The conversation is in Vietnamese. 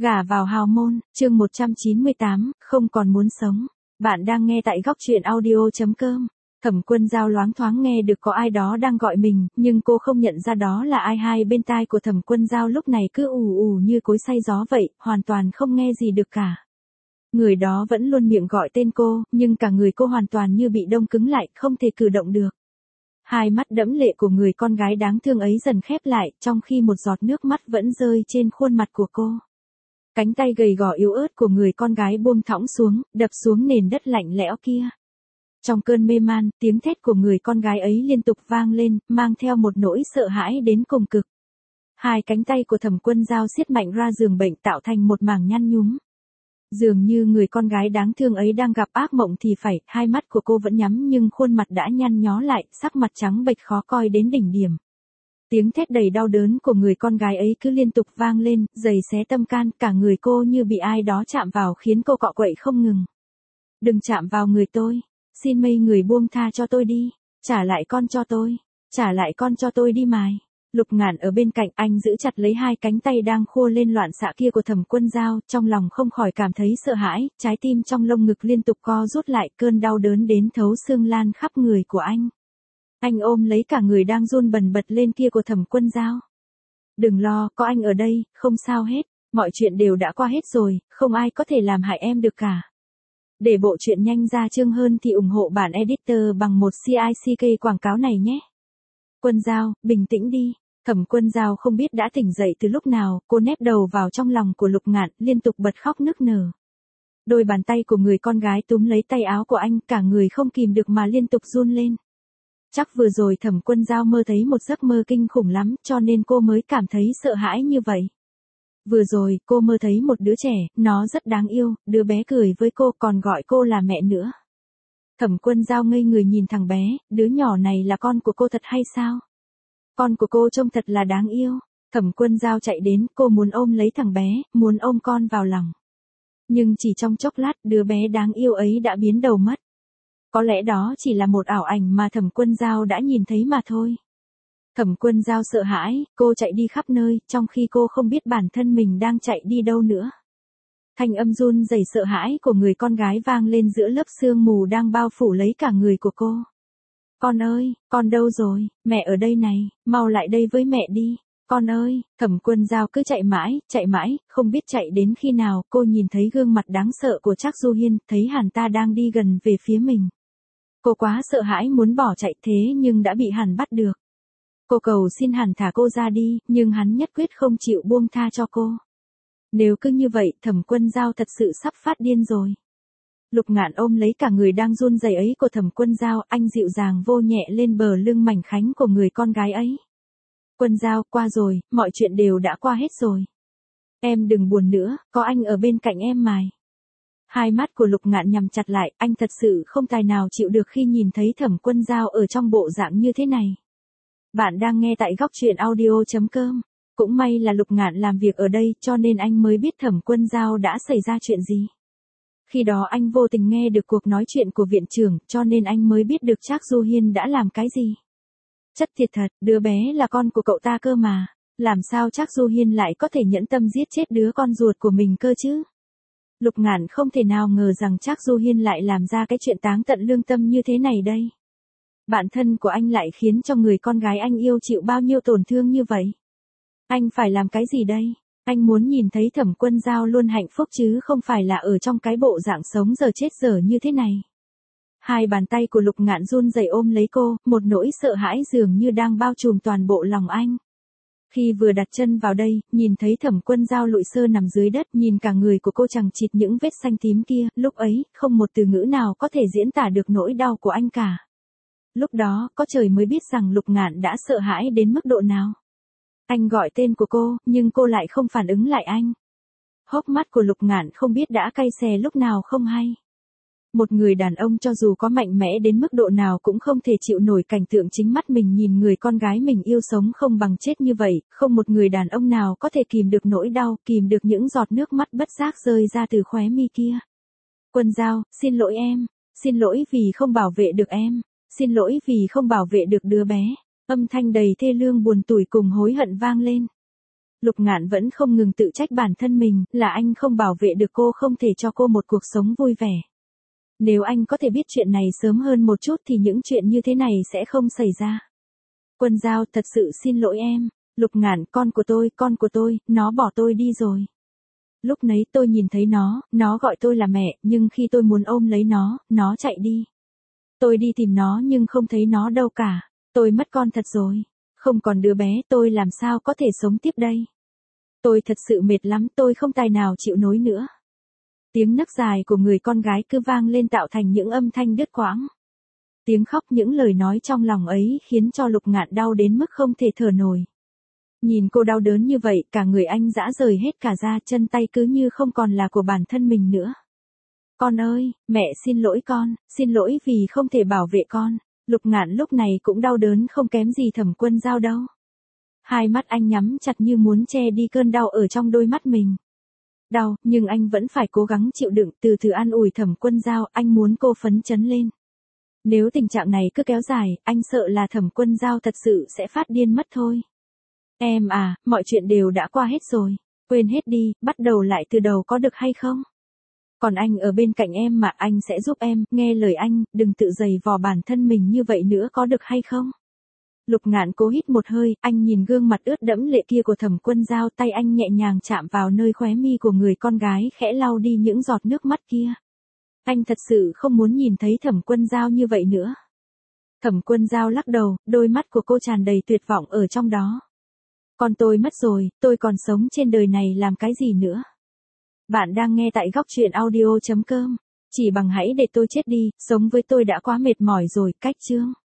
Gả vào hào môn, chương 198, không còn muốn sống. Bạn đang nghe tại góc truyện audio.com. Thẩm Quân Dao loáng thoáng nghe được có ai đó đang gọi mình, nhưng cô không nhận ra đó là ai. Hai bên tai của Thẩm Quân Dao lúc này cứ ù ù như cối xay gió vậy, hoàn toàn không nghe gì được cả. Người đó vẫn luôn miệng gọi tên cô, nhưng cả người cô hoàn toàn như bị đông cứng lại, không thể cử động được. Hai mắt đẫm lệ của người con gái đáng thương ấy dần khép lại, trong khi một giọt nước mắt vẫn rơi trên khuôn mặt của cô. Cánh tay gầy gò yếu ớt của người con gái buông thõng xuống, đập xuống nền đất lạnh lẽo kia. Trong cơn mê man, tiếng thét của người con gái ấy liên tục vang lên, mang theo một nỗi sợ hãi đến cùng cực. Hai cánh tay của Thẩm Quân Dao siết mạnh ra giường bệnh tạo thành một mảng nhăn nhúm. Dường như người con gái đáng thương ấy đang gặp ác mộng thì phải, hai mắt của cô vẫn nhắm nhưng khuôn mặt đã nhăn nhó lại, sắc mặt trắng bệch khó coi đến đỉnh điểm. Tiếng thét đầy đau đớn của người con gái ấy cứ liên tục vang lên, giày xé tâm can, cả người cô như bị ai đó chạm vào khiến cô cọ quậy không ngừng. Đừng chạm vào người tôi, xin mấy người buông tha cho tôi đi, trả lại con cho tôi, trả lại con cho tôi đi mài. Lục Ngạn ở bên cạnh anh giữ chặt lấy hai cánh tay đang khô lên loạn xạ kia của Thẩm Quân Dao, trong lòng không khỏi cảm thấy sợ hãi, trái tim trong lồng ngực liên tục co rút lại, cơn đau đớn đến thấu xương lan khắp người của anh. Anh ôm lấy cả người đang run bần bật lên kia của Thẩm Quân Dao. Đừng lo, có anh ở đây, không sao hết, mọi chuyện đều đã qua hết rồi, không ai có thể làm hại em được cả. Để bộ truyện nhanh ra chương hơn thì ủng hộ bản editor bằng một CICK quảng cáo này nhé. Quân Dao, bình tĩnh đi. Thẩm Quân Dao không biết đã tỉnh dậy từ lúc nào, cô nép đầu vào trong lòng của Lục Ngạn, liên tục bật khóc nức nở. Đôi bàn tay của người con gái túm lấy tay áo của anh, cả người không kìm được mà liên tục run lên. Chắc vừa rồi Thẩm Quân Dao mơ thấy một giấc mơ kinh khủng lắm, cho nên cô mới cảm thấy sợ hãi như vậy. Vừa rồi, cô mơ thấy một đứa trẻ, nó rất đáng yêu, đứa bé cười với cô còn gọi cô là mẹ nữa. Thẩm Quân Dao ngây người nhìn thằng bé, đứa nhỏ này là con của cô thật hay sao? Con của cô trông thật là đáng yêu. Thẩm Quân Dao chạy đến, cô muốn ôm lấy thằng bé, muốn ôm con vào lòng. Nhưng chỉ trong chốc lát, đứa bé đáng yêu ấy đã biến đầu mất. Có lẽ đó chỉ là một ảo ảnh mà Thẩm Quân Dao đã nhìn thấy mà thôi. Thẩm Quân Dao sợ hãi, cô chạy đi khắp nơi, trong khi cô không biết bản thân mình đang chạy đi đâu nữa. Thanh âm run rẩy sợ hãi của người con gái vang lên giữa lớp sương mù đang bao phủ lấy cả người của cô. Con ơi, con đâu rồi, mẹ ở đây này, mau lại đây với mẹ đi, con ơi. Thẩm Quân Dao cứ chạy mãi, không biết chạy đến khi nào, cô nhìn thấy gương mặt đáng sợ của Trác Du Hiên, thấy hắn ta đang đi gần về phía mình. Cô quá sợ hãi muốn bỏ chạy thế nhưng đã bị hắn bắt được. Cô cầu xin hắn thả cô ra đi, nhưng hắn nhất quyết không chịu buông tha cho cô. Nếu cứ như vậy, Thẩm Quân Dao thật sự sắp phát điên rồi. Lục Ngạn ôm lấy cả người đang run rẩy ấy của Thẩm Quân Dao, anh dịu dàng vô nhẹ lên bờ lưng mảnh khảnh của người con gái ấy. Quân Dao, qua rồi, mọi chuyện đều đã qua hết rồi. Em đừng buồn nữa, có anh ở bên cạnh em mài. Hai mắt của Lục Ngạn nhắm chặt lại, anh thật sự không tài nào chịu được khi nhìn thấy Thẩm Quân Dao ở trong bộ dạng như thế này. Bạn đang nghe tại góc truyện audio.com. Cũng may là Lục Ngạn làm việc ở đây cho nên anh mới biết Thẩm Quân Dao đã xảy ra chuyện gì. Khi đó anh vô tình nghe được cuộc nói chuyện của viện trưởng, cho nên anh mới biết được Trác Du Hiên đã làm cái gì. Chất thiệt thật, đứa bé là con của cậu ta cơ mà, làm sao Trác Du Hiên lại có thể nhẫn tâm giết chết đứa con ruột của mình cơ chứ? Lục Ngạn không thể nào ngờ rằng Trác Du Hiên lại làm ra cái chuyện táng tận lương tâm như thế này đây. Bạn thân của anh lại khiến cho người con gái anh yêu chịu bao nhiêu tổn thương như vậy. Anh phải làm cái gì đây? Anh muốn nhìn thấy Thẩm Quân Dao luôn hạnh phúc chứ không phải là ở trong cái bộ dạng sống giờ chết giờ như thế này. Hai bàn tay của Lục Ngạn run rẩy ôm lấy cô, một nỗi sợ hãi dường như đang bao trùm toàn bộ lòng anh. Khi vừa đặt chân vào đây, nhìn thấy Thẩm Quân Dao lụi sơ nằm dưới đất, nhìn cả người của cô chằng chịt những vết xanh tím kia, lúc ấy, không một từ ngữ nào có thể diễn tả được nỗi đau của anh cả. Lúc đó, có trời mới biết rằng Lục Ngạn đã sợ hãi đến mức độ nào. Anh gọi tên của cô, nhưng cô lại không phản ứng lại anh. Hốc mắt của Lục Ngạn không biết đã cay xè lúc nào không hay. Một người đàn ông cho dù có mạnh mẽ đến mức độ nào cũng không thể chịu nổi cảnh tượng chính mắt mình nhìn người con gái mình yêu sống không bằng chết như vậy, không một người đàn ông nào có thể kìm được nỗi đau, kìm được những giọt nước mắt bất giác rơi ra từ khóe mi kia. Quân Dao, xin lỗi em, xin lỗi vì không bảo vệ được em, xin lỗi vì không bảo vệ được đứa bé. Âm thanh đầy thê lương buồn tủi cùng hối hận vang lên. Lục Ngạn vẫn không ngừng tự trách bản thân mình, là anh không bảo vệ được cô, không thể cho cô một cuộc sống vui vẻ. Nếu anh có thể biết chuyện này sớm hơn một chút thì những chuyện như thế này sẽ không xảy ra. Quân Giao, thật sự xin lỗi em. Lục Ngạn, con của tôi, nó bỏ tôi đi rồi. Lúc nấy tôi nhìn thấy nó gọi tôi là mẹ, nhưng khi tôi muốn ôm lấy nó chạy đi. Tôi đi tìm nó nhưng không thấy nó đâu cả. Tôi mất con thật rồi. Không còn đứa bé, tôi làm sao có thể sống tiếp đây? Tôi thật sự mệt lắm, tôi không tài nào chịu nổi nữa. Tiếng nấc dài của người con gái cứ vang lên tạo thành những âm thanh đứt quãng. Tiếng khóc, những lời nói trong lòng ấy khiến cho Lục Ngạn đau đến mức không thể thở nổi. Nhìn cô đau đớn như vậy, cả người anh rã rời hết cả da, chân tay cứ như không còn là của bản thân mình nữa. Con ơi, mẹ xin lỗi vì không thể bảo vệ con. Lục Ngạn lúc này cũng đau đớn không kém gì Thẩm Quân Giao đâu. Hai mắt anh nhắm chặt như muốn che đi cơn đau ở trong đôi mắt mình. Đau, nhưng anh vẫn phải cố gắng chịu đựng, từ từ an ủi Thẩm Quân Giao, anh muốn cô phấn chấn lên. Nếu tình trạng này cứ kéo dài, anh sợ là Thẩm Quân Giao thật sự sẽ phát điên mất thôi. Em à, mọi chuyện đều đã qua hết rồi. Quên hết đi, bắt đầu lại từ đầu có được hay không? Còn anh ở bên cạnh em mà, anh sẽ giúp em, nghe lời anh, đừng tự giày vò bản thân mình như vậy nữa có được hay không? Lục Ngạn cố hít một hơi, anh nhìn gương mặt ướt đẫm lệ kia của Thẩm Quân Giao, tay anh nhẹ nhàng chạm vào nơi khóe mi của người con gái, khẽ lau đi những giọt nước mắt kia. Anh thật sự không muốn nhìn thấy Thẩm Quân Giao như vậy nữa. Thẩm Quân Giao lắc đầu, đôi mắt của cô tràn đầy tuyệt vọng ở trong đó. Con tôi mất rồi, tôi còn sống trên đời này làm cái gì nữa? Bạn đang nghe tại góc truyện audio.com. Chỉ bằng hãy để tôi chết đi, sống với tôi đã quá mệt mỏi rồi, cách chương.